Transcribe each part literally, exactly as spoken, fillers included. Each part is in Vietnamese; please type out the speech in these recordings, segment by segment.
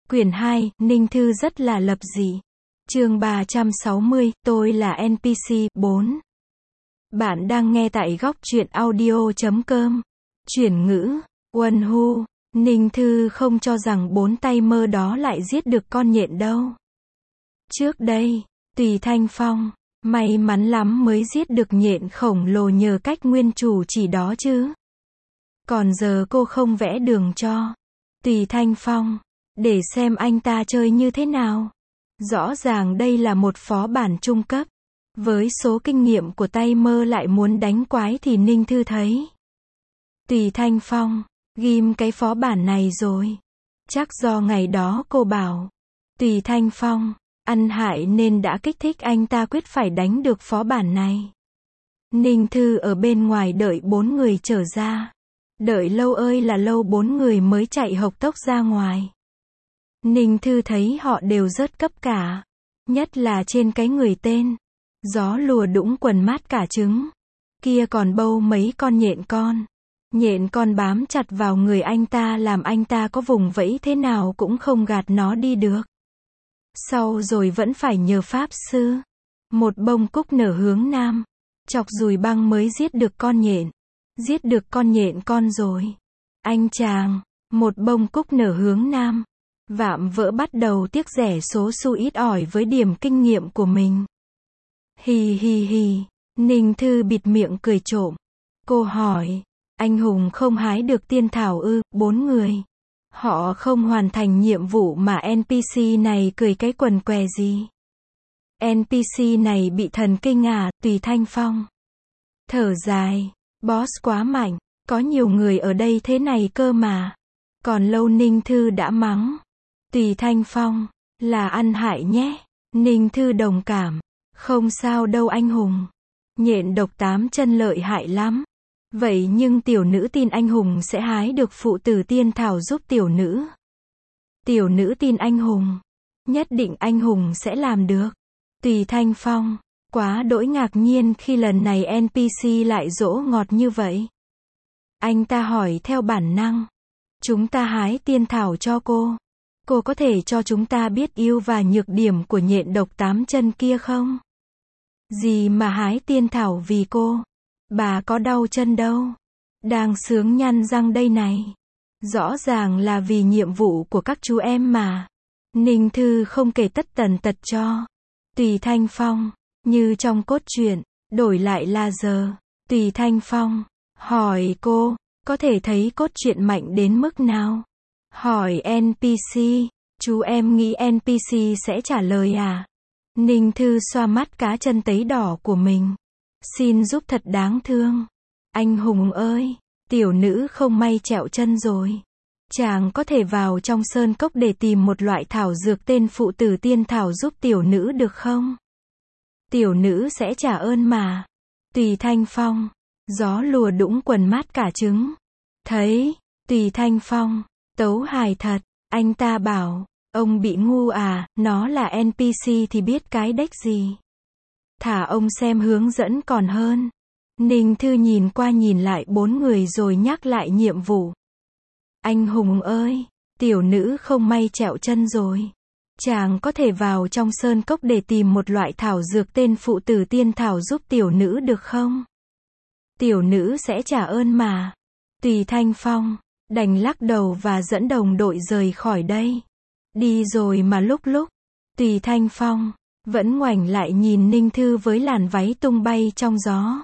Quyển hai, Ninh Thư rất là lập dị. Chương ba trăm sáu mươi, tôi là en pê xê, bốn. Bạn đang nghe tại góc truyện audio chấm com. Chuyển ngữ, Quân Hu, Ninh Thư không cho rằng bốn tay mơ đó lại giết được con nhện đâu. Trước đây, Tùy Thanh Phong, may mắn lắm mới giết được nhện khổng lồ nhờ cách nguyên chủ chỉ đó chứ. Còn giờ cô không vẽ đường cho Tùy Thanh Phong, để xem anh ta chơi như thế nào. Rõ ràng đây là một phó bản trung cấp. Với số kinh nghiệm của tay mơ lại muốn đánh quái thì Ninh Thư thấy Tùy Thanh Phong ghim cái phó bản này rồi. Chắc do ngày đó cô bảo Tùy Thanh Phong ăn hại nên đã kích thích anh ta quyết phải đánh được phó bản này. Ninh Thư ở bên ngoài đợi bốn người trở ra. Đợi lâu ơi là lâu bốn người mới chạy hộc tốc ra ngoài. Ninh Thư thấy họ đều rớt cấp cả. Nhất là trên cái người tên Gió lùa đũng quần mát cả trứng. Kia còn bâu mấy con nhện con. Nhện con bám chặt vào người anh ta làm anh ta có vùng vẫy thế nào cũng không gạt nó đi được. Sau rồi vẫn phải nhờ pháp sư. Một bông cúc nở hướng nam. Chọc dùi băng mới giết được con nhện. Giết được con nhện con rồi. Anh chàng, một bông cúc nở hướng nam. Vạm vỡ bắt đầu tiếc rẻ số xu ít ỏi với điểm kinh nghiệm của mình. Hì hì hì, Ninh Thư bịt miệng cười trộm. Cô hỏi, anh hùng không hái được tiên thảo ư? Bốn người. Họ không hoàn thành nhiệm vụ mà en pê xê này cười cái quần què gì. en pê xê này bị thần kinh à? Tùy Thanh Phong thở dài, boss quá mạnh, có nhiều người ở đây thế này cơ mà. Còn lâu Ninh Thư đã mắng Tùy Thanh Phong là ăn hại nhé. Ninh Thư đồng cảm, không sao đâu anh hùng. Nhện độc tám chân lợi hại lắm. Vậy nhưng tiểu nữ tin anh hùng sẽ hái được phụ tử tiên thảo giúp tiểu nữ. Tiểu nữ tin anh hùng. Nhất định anh hùng sẽ làm được. Tùy Thanh Phong quá đỗi ngạc nhiên khi lần này en pê xê lại dỗ ngọt như vậy. Anh ta hỏi theo bản năng. Chúng ta hái tiên thảo cho cô. Cô có thể cho chúng ta biết ưu và nhược điểm của nhện độc tám chân kia không? Gì mà hái tiên thảo vì cô? Bà có đau chân đâu. Đang sướng nhăn răng đây này. Rõ ràng là vì nhiệm vụ của các chú em mà. Ninh Thư không kể tất tần tật cho Tùy Thanh Phong. Như trong cốt truyện, đổi lại là giờ. Tùy Thanh Phong hỏi cô, có thể thấy cốt truyện mạnh đến mức nào? Hỏi en pê xê, chú em nghĩ en pê xê sẽ trả lời à? Ninh Thư xoa mắt cá chân tấy đỏ của mình. Xin giúp thật đáng thương. Anh hùng ơi, tiểu nữ không may trẹo chân rồi. Chàng có thể vào trong sơn cốc để tìm một loại thảo dược tên phụ tử tiên thảo giúp tiểu nữ được không? Tiểu nữ sẽ trả ơn mà. Tùy Thanh Phong, gió lùa đũng quần mát cả trứng. Thấy, Tùy Thanh Phong tấu hài thật. Anh ta bảo, ông bị ngu à, nó là en pê xê thì biết cái đếch gì. Thả ông xem hướng dẫn còn hơn. Ninh Thư nhìn qua nhìn lại bốn người rồi nhắc lại nhiệm vụ. Anh hùng ơi, tiểu nữ không may trẹo chân rồi. Chàng có thể vào trong sơn cốc để tìm một loại thảo dược tên phụ tử tiên thảo giúp tiểu nữ được không? Tiểu nữ sẽ trả ơn mà. Tùy Thanh Phong đành lắc đầu và dẫn đồng đội rời khỏi đây. Đi rồi mà lúc lúc, Tùy Thanh Phong vẫn ngoảnh lại nhìn Ninh Thư với làn váy tung bay trong gió.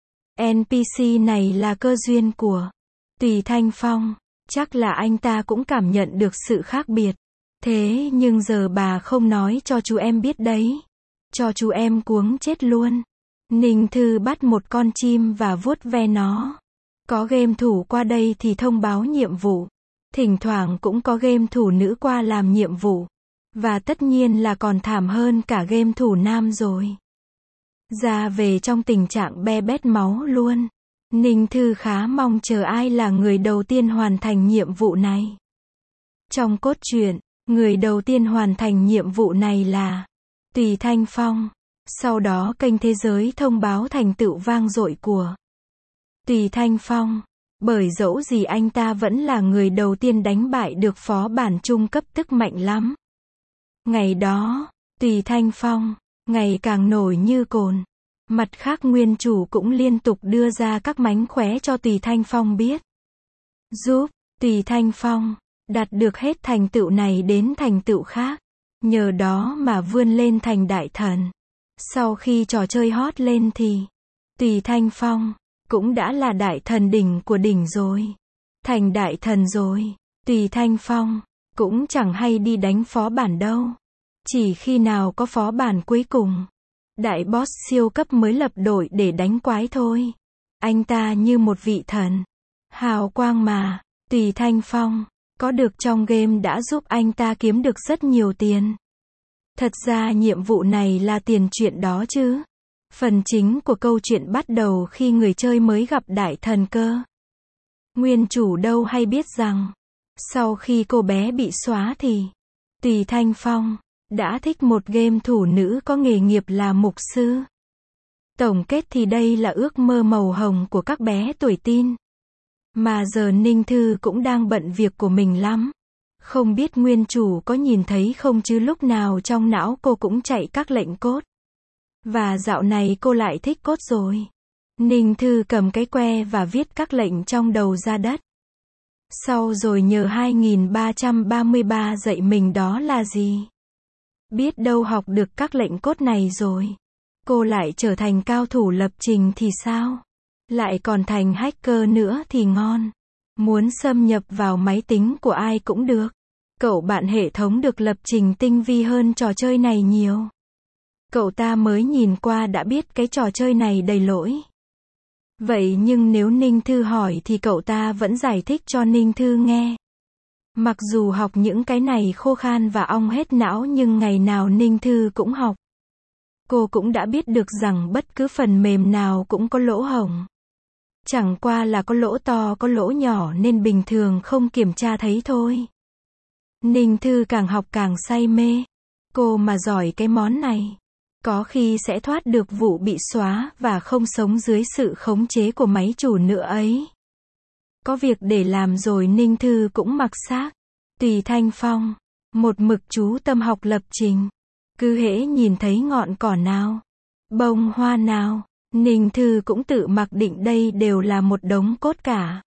en pê xê này là cơ duyên của Tùy Thanh Phong. Chắc là anh ta cũng cảm nhận được sự khác biệt. Thế nhưng giờ bà không nói cho chú em biết đấy. Cho chú em cuống chết luôn. Ninh Thư bắt một con chim và vuốt ve nó. Có game thủ qua đây thì thông báo nhiệm vụ. Thỉnh thoảng cũng có game thủ nữ qua làm nhiệm vụ. Và tất nhiên là còn thảm hơn cả game thủ nam rồi. Ra về trong tình trạng be bét máu luôn. Ninh Thư khá mong chờ ai là người đầu tiên hoàn thành nhiệm vụ này. Trong cốt truyện, người đầu tiên hoàn thành nhiệm vụ này là Tùy Thanh Phong. Sau đó kênh thế giới thông báo thành tựu vang dội của Tùy Thanh Phong. Bởi dẫu gì anh ta vẫn là người đầu tiên đánh bại được phó bản trung cấp tức mạnh lắm. Ngày đó, Tùy Thanh Phong, ngày càng nổi như cồn. Mặt khác nguyên chủ cũng liên tục đưa ra các mánh khóe cho Tùy Thanh Phong biết. Giúp Tùy Thanh Phong đạt được hết thành tựu này đến thành tựu khác. Nhờ đó mà vươn lên thành đại thần. Sau khi trò chơi hot lên thì Tùy Thanh Phong cũng đã là đại thần đỉnh của đỉnh rồi. Thành đại thần rồi, Tùy Thanh Phong cũng chẳng hay đi đánh phó bản đâu. Chỉ khi nào có phó bản cuối cùng, đại boss siêu cấp mới lập đội để đánh quái thôi. Anh ta như một vị thần. Hào quang mà, Tùy Thanh Phong có được trong game đã giúp anh ta kiếm được rất nhiều tiền. Thật ra nhiệm vụ này là tiền chuyện đó chứ. Phần chính của câu chuyện bắt đầu khi người chơi mới gặp đại thần cơ. Nguyên chủ đâu hay biết rằng, sau khi cô bé bị xóa thì Tùy Thanh Phong đã thích một game thủ nữ có nghề nghiệp là mục sư. Tổng kết thì đây là ước mơ màu hồng của các bé tuổi teen. Mà giờ Ninh Thư cũng đang bận việc của mình lắm. Không biết nguyên chủ có nhìn thấy không chứ lúc nào trong não cô cũng chạy các lệnh code. Và dạo này cô lại thích code rồi. Ninh Thư cầm cái que và viết các lệnh trong đầu ra đất. Sau rồi nhờ hai nghìn ba trăm ba mươi ba dạy mình đó là gì. Biết đâu học được các lệnh code này rồi, cô lại trở thành cao thủ lập trình thì sao? Lại còn thành hacker nữa thì ngon. Muốn xâm nhập vào máy tính của ai cũng được. Cậu bạn hệ thống được lập trình tinh vi hơn trò chơi này nhiều. Cậu ta mới nhìn qua đã biết cái trò chơi này đầy lỗi. Vậy nhưng nếu Ninh Thư hỏi thì cậu ta vẫn giải thích cho Ninh Thư nghe. Mặc dù học những cái này khô khan và ong hết não nhưng ngày nào Ninh Thư cũng học. Cô cũng đã biết được rằng bất cứ phần mềm nào cũng có lỗ hổng. Chẳng qua là có lỗ to có lỗ nhỏ nên bình thường không kiểm tra thấy thôi. Ninh Thư càng học càng say mê. Cô mà giỏi cái món này, có khi sẽ thoát được vụ bị xóa và không sống dưới sự khống chế của máy chủ nữa ấy. Có việc để làm rồi Ninh Thư cũng mặc xác. Tùy Thanh Phong một mực chú tâm học lập trình. Cứ hễ nhìn thấy ngọn cỏ nào, bông hoa nào, Ninh Thư cũng tự mặc định đây đều là một đống cốt cả.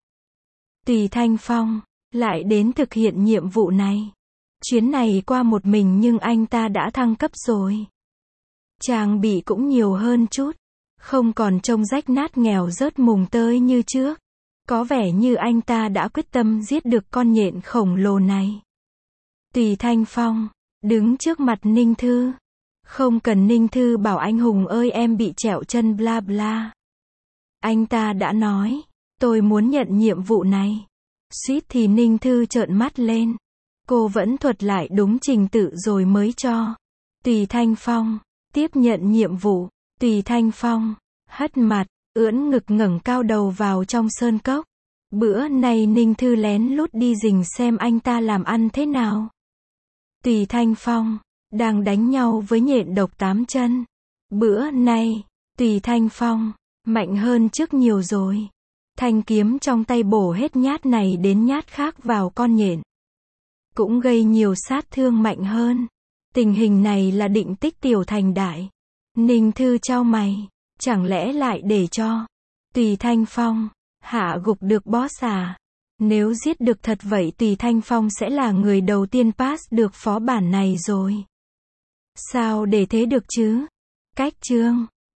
Tùy Thanh Phong lại đến thực hiện nhiệm vụ này. Chuyến này qua một mình nhưng anh ta đã thăng cấp rồi. Trang bị cũng nhiều hơn chút. Không còn trông rách nát nghèo rớt mùng tơi như trước. Có vẻ như anh ta đã quyết tâm giết được con nhện khổng lồ này. Tùy Thanh Phong đứng trước mặt Ninh Thư. Không cần Ninh Thư bảo anh hùng ơi em bị trẹo chân bla bla. Anh ta đã nói, tôi muốn nhận nhiệm vụ này. Suýt thì Ninh Thư trợn mắt lên. Cô vẫn thuật lại đúng trình tự rồi mới cho Tùy Thanh Phong tiếp nhận nhiệm vụ. Tùy Thanh Phong hất mặt, ưỡn ngực ngẩng cao đầu vào trong sơn cốc. Bữa nay Ninh Thư lén lút đi rình xem anh ta làm ăn thế nào. Tùy Thanh Phong đang đánh nhau với nhện độc tám chân. Bữa nay Tùy Thanh Phong mạnh hơn trước nhiều rồi. Thanh kiếm trong tay bổ hết nhát này đến nhát khác vào con nhện. Cũng gây nhiều sát thương mạnh hơn. Tình hình này là định tích tiểu thành đại. Ninh Thư chau mày. Chẳng lẽ lại để cho Tùy Thanh Phong hạ gục được boss à? Nếu giết được thật vậy Tùy Thanh Phong sẽ là người đầu tiên pass được phó bản này rồi. Sao để thế được chứ? Cách chương